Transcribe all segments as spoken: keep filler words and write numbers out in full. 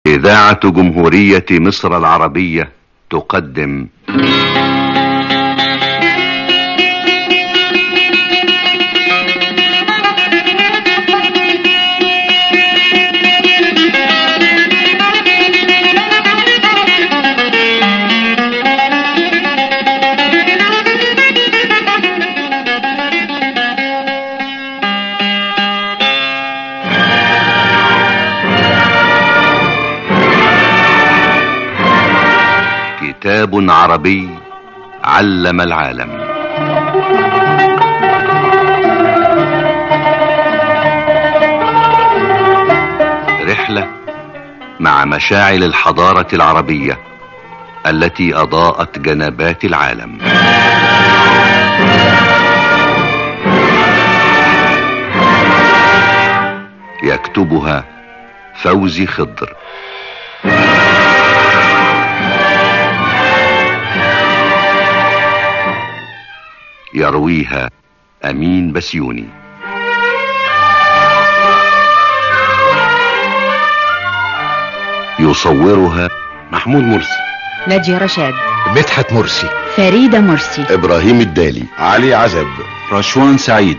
إذاعة جمهورية مصر العربية تقدم كتاب عربي علم العالم. رحلة مع مشاعل الحضارة العربية التي أضاءت جنبات العالم. يكتبها فوزي خضر، يرويها أمين بسيوني. يصورها محمود مرسي، ناجية رشاد، مدحت مرسي، فريدة مرسي، إبراهيم الدالي، علي عزب، رشوان سعيد.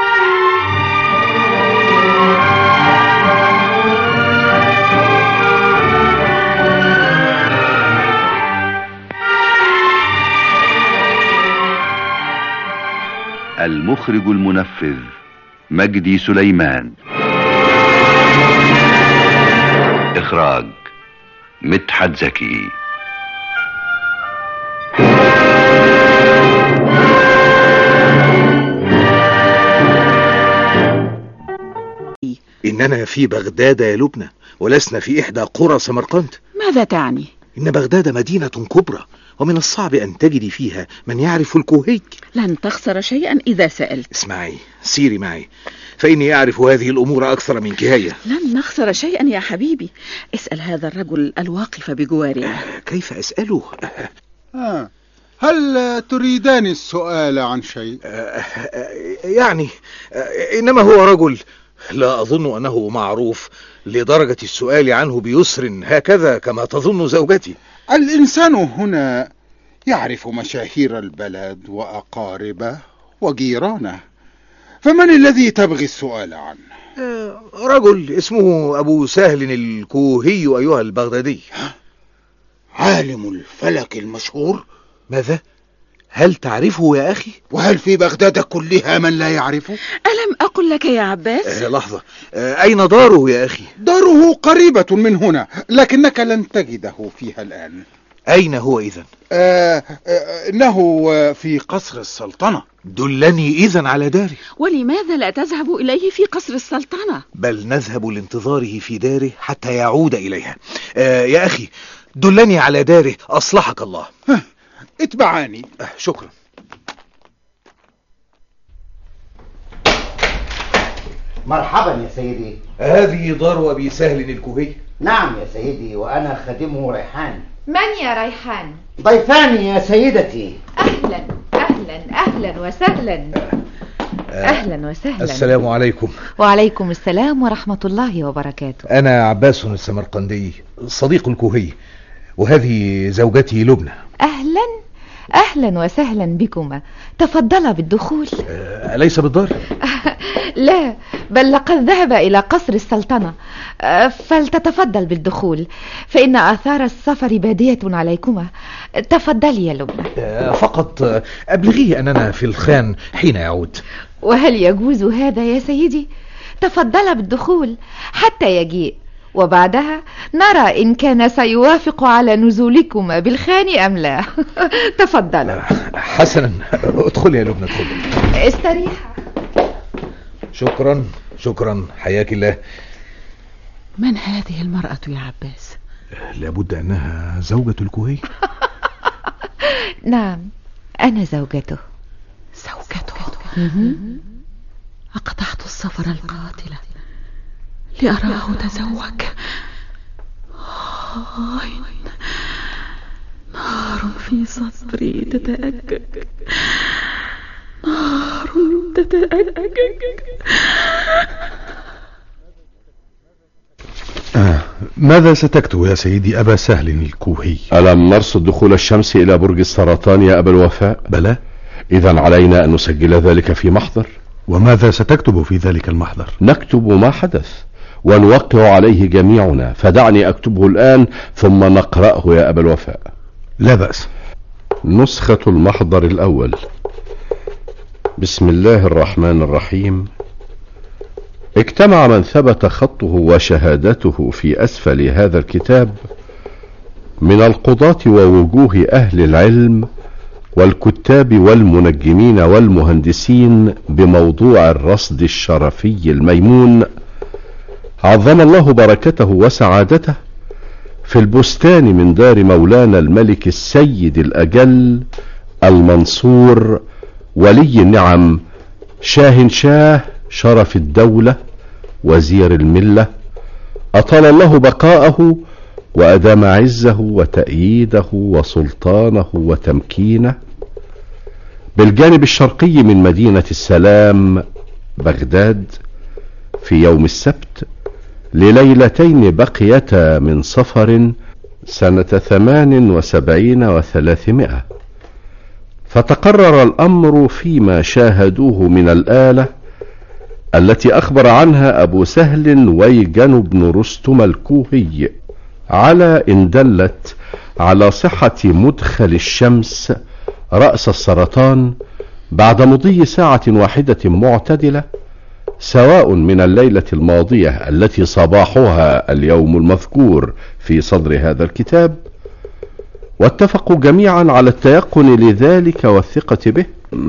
المخرج المنفذ مجدي سليمان. إخراج مدحت زكي. إننا في بغداد يا لبنى، ولسنا في إحدى قرى سمرقند. ماذا تعني؟ إن بغداد مدينة كبرى، ومن الصعب أن تجدي فيها من يعرف الكوهيج. لن تخسر شيئا إذا سألت. اسمعي، سيري معي، فإني أعرف هذه الأمور أكثر منك هي. لن نخسر شيئا يا حبيبي. اسأل هذا الرجل الواقف بجوارنا. كيف أسأله؟ آه. هل تريدان السؤال عن شيء؟ آه. يعني آه. إنما هو رجل لا أظن أنه معروف لدرجة السؤال عنه بيسر هكذا كما تظن زوجتي. الإنسان هنا يعرف مشاهير البلد وأقاربه وجيرانه، فمن الذي تبغي السؤال عنه؟ آه رجل اسمه أبو سهل الكوهي أيها البغدادي. عالم الفلك المشهور؟ ماذا؟ هل تعرفه يا أخي؟ وهل في بغداد كلها من لا يعرفه؟ ألم أقل لك يا عباس؟ آه لحظة، آه أين داره يا أخي؟ داره قريبة من هنا، لكنك لن تجده فيها الآن. أين هو إذن؟ آه آه إنه في قصر السلطنة. دلني إذن على داره. ولماذا لا تذهب إليه في قصر السلطنة؟ بل نذهب لانتظاره في داره حتى يعود إليها. آه يا أخي دلني على داره أصلحك الله. اتبعاني. آه شكرا. مرحبا يا سيدي. هذه دار أبي سهل الكوهي؟ نعم يا سيدي، وأنا خادمه ريحان. من يا ريحان؟ ضيفاني يا سيدتي. أهلا أهلا أهلا وسهلا. أهلا وسهلا. السلام عليكم. وعليكم السلام ورحمة الله وبركاته. أنا عباس السمرقندي صديق الكوهي، وهذه زوجتي لبنى. أهلا أهلا وسهلا بكما، تفضلا بالدخول. أليس بالدار؟ لا، بل لقد ذهب إلى قصر السلطنة، فلتتفضل بالدخول، فإن آثار السفر بادية عليكما. تفضلي يا لبنى. فقط أبلغيه أننا في الخان حين يعود. وهل يجوز هذا يا سيدي؟ تفضل بالدخول حتى يجيء، وبعدها نرى إن كان سيوافق على نزولكما بالخان أم لا. تفضل. حسنا، ادخل يا لبنى، ادخل. استريح. شكرا شكرا، حياك الله. من هذه المرأة يا عباس؟ لابد أنها زوجة الكوهي. نعم، أنا زوجته. زوجته؟ أقطعت السفر القاتلة لأراه تزوج. نار في صدري تتأجج، نار تتأجج. آه ماذا ستكتب يا سيدي أبا سهل الكوهي؟ ألم نرصد دخول الشمس إلى برج السرطان يا أبا الوفاء؟ بلى. إذن علينا أن نسجل ذلك في محضر. وماذا ستكتب في ذلك المحضر؟ نكتب ما حدث ونوقع عليه جميعنا، فدعني أكتبه الآن ثم نقرأه يا أبا الوفاء. لا بأس. نسخة المحضر الأول. بسم الله الرحمن الرحيم. اجتمع من ثبت خطه وشهادته في أسفل هذا الكتاب من القضاة ووجوه أهل العلم والكتاب والمنجمين والمهندسين بموضوع الرصد الشرفي الميمون، عظم الله بركته وسعادته، في البستان من دار مولانا الملك السيد الأجل المنصور ولي النعم شاهنشاه شرف الدولة وزير الملة، أطال الله بقاءه وأدام عزه وتأييده وسلطانه وتمكينه، بالجانب الشرقي من مدينة السلام بغداد، في يوم السبت لليلتين بقيتا من صفر سنة ثمان وسبعين وثلاثمائة. فتقرر الأمر فيما شاهدوه من الآلة التي أخبر عنها أبو سهل ويجن بن رستم الكوهي، على إن دلت على صحة مدخل الشمس رأس السرطان بعد مضي ساعة واحدة معتدلة، سواء من الليلة الماضية التي صباحها اليوم المذكور في صدر هذا الكتاب. واتفقوا جميعا على التيقن لذلك والثقة به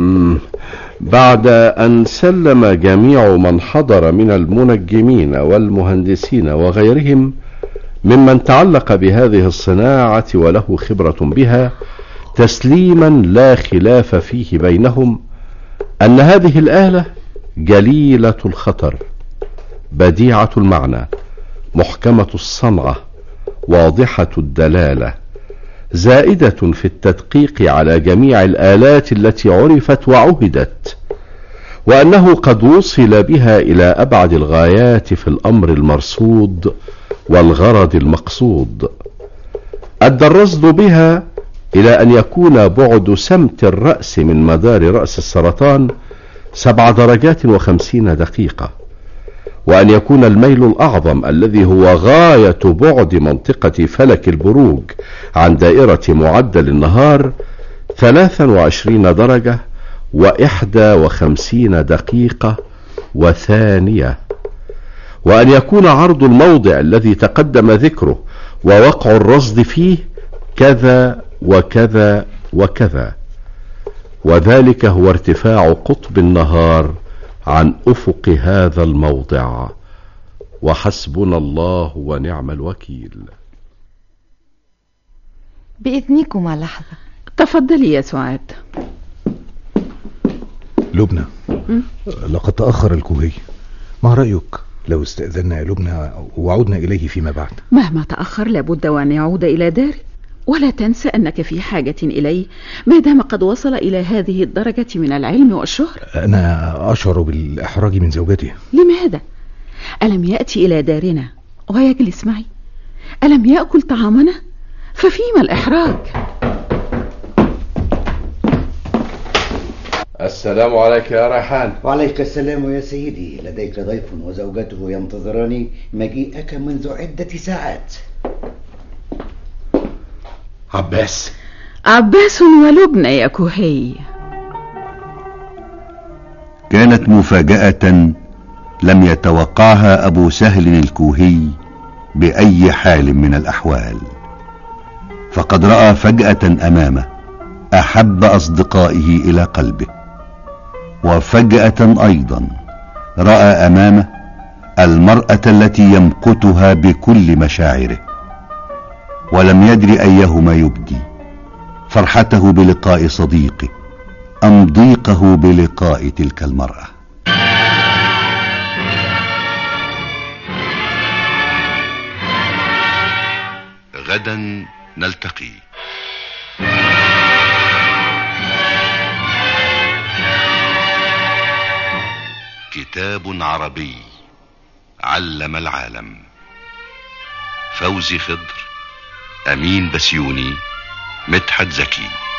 بعد أن سلم جميع من حضر من المنجمين والمهندسين وغيرهم ممن تعلق بهذه الصناعة وله خبرة بها تسليما لا خلاف فيه بينهم، أن هذه الآلة جليلة الخطر، بديعة المعنى، محكمة الصنعة، واضحة الدلالة، زائدة في التدقيق على جميع الآلات التي عرفت وعهدت، وأنه قد وصل بها إلى أبعد الغايات في الأمر المرصود والغرض المقصود. أدى الرصد بها إلى أن يكون بعد سمت الرأس من مدار رأس السرطان سبع درجات وخمسين دقيقة، وأن يكون الميل الأعظم الذي هو غاية بعد منطقة فلك البروج عن دائرة معدل النهار ثلاثا وعشرين درجة وإحدى وخمسين دقيقة وثانية، وأن يكون عرض الموضع الذي تقدم ذكره ووقع الرصد فيه كذا وكذا وكذا، وذلك هو ارتفاع قطب النهار عن أفق هذا الموضع، وحسبنا الله ونعم الوكيل. بإذنكما لحظة. تفضلي يا سعاد. لبنى، لقد تأخر الكوهي، ما رأيك لو استأذنا يا لبنى وعدنا إليه فيما بعد؟ مهما تأخر لابد وأن يعود إلى داره، ولا تنسى أنك في حاجة إليه ما دام قد وصل إلى هذه الدرجة من العلم والشهرة. أنا أشعر بالإحراج من زوجتي. لماذا؟ ألم يأتي إلى دارنا ويجلس معي؟ ألم يأكل طعامنا؟ ففيما الإحراج؟ السلام عليك يا ريحان. وعليك السلام يا سيدي، لديك ضيف وزوجته ينتظران مجيئك منذ عدة ساعات. عباس. عباس ولبنى يا كوهي. كانت مفاجأة لم يتوقعها أبو سهل الكوهي بأي حال من الأحوال، فقد رأى فجأة أمامه أحب أصدقائه إلى قلبه، وفجأة أيضا رأى أمامه المرأة التي يمقتها بكل مشاعره، ولم يدر أيهما يبدي، فرحته بلقاء صديقه أم ضيقه بلقاء تلك المرأة. غدا نلتقي. كتاب عربي علم العالم. فوزي خضر، أمين بسيوني، مدحت زكي.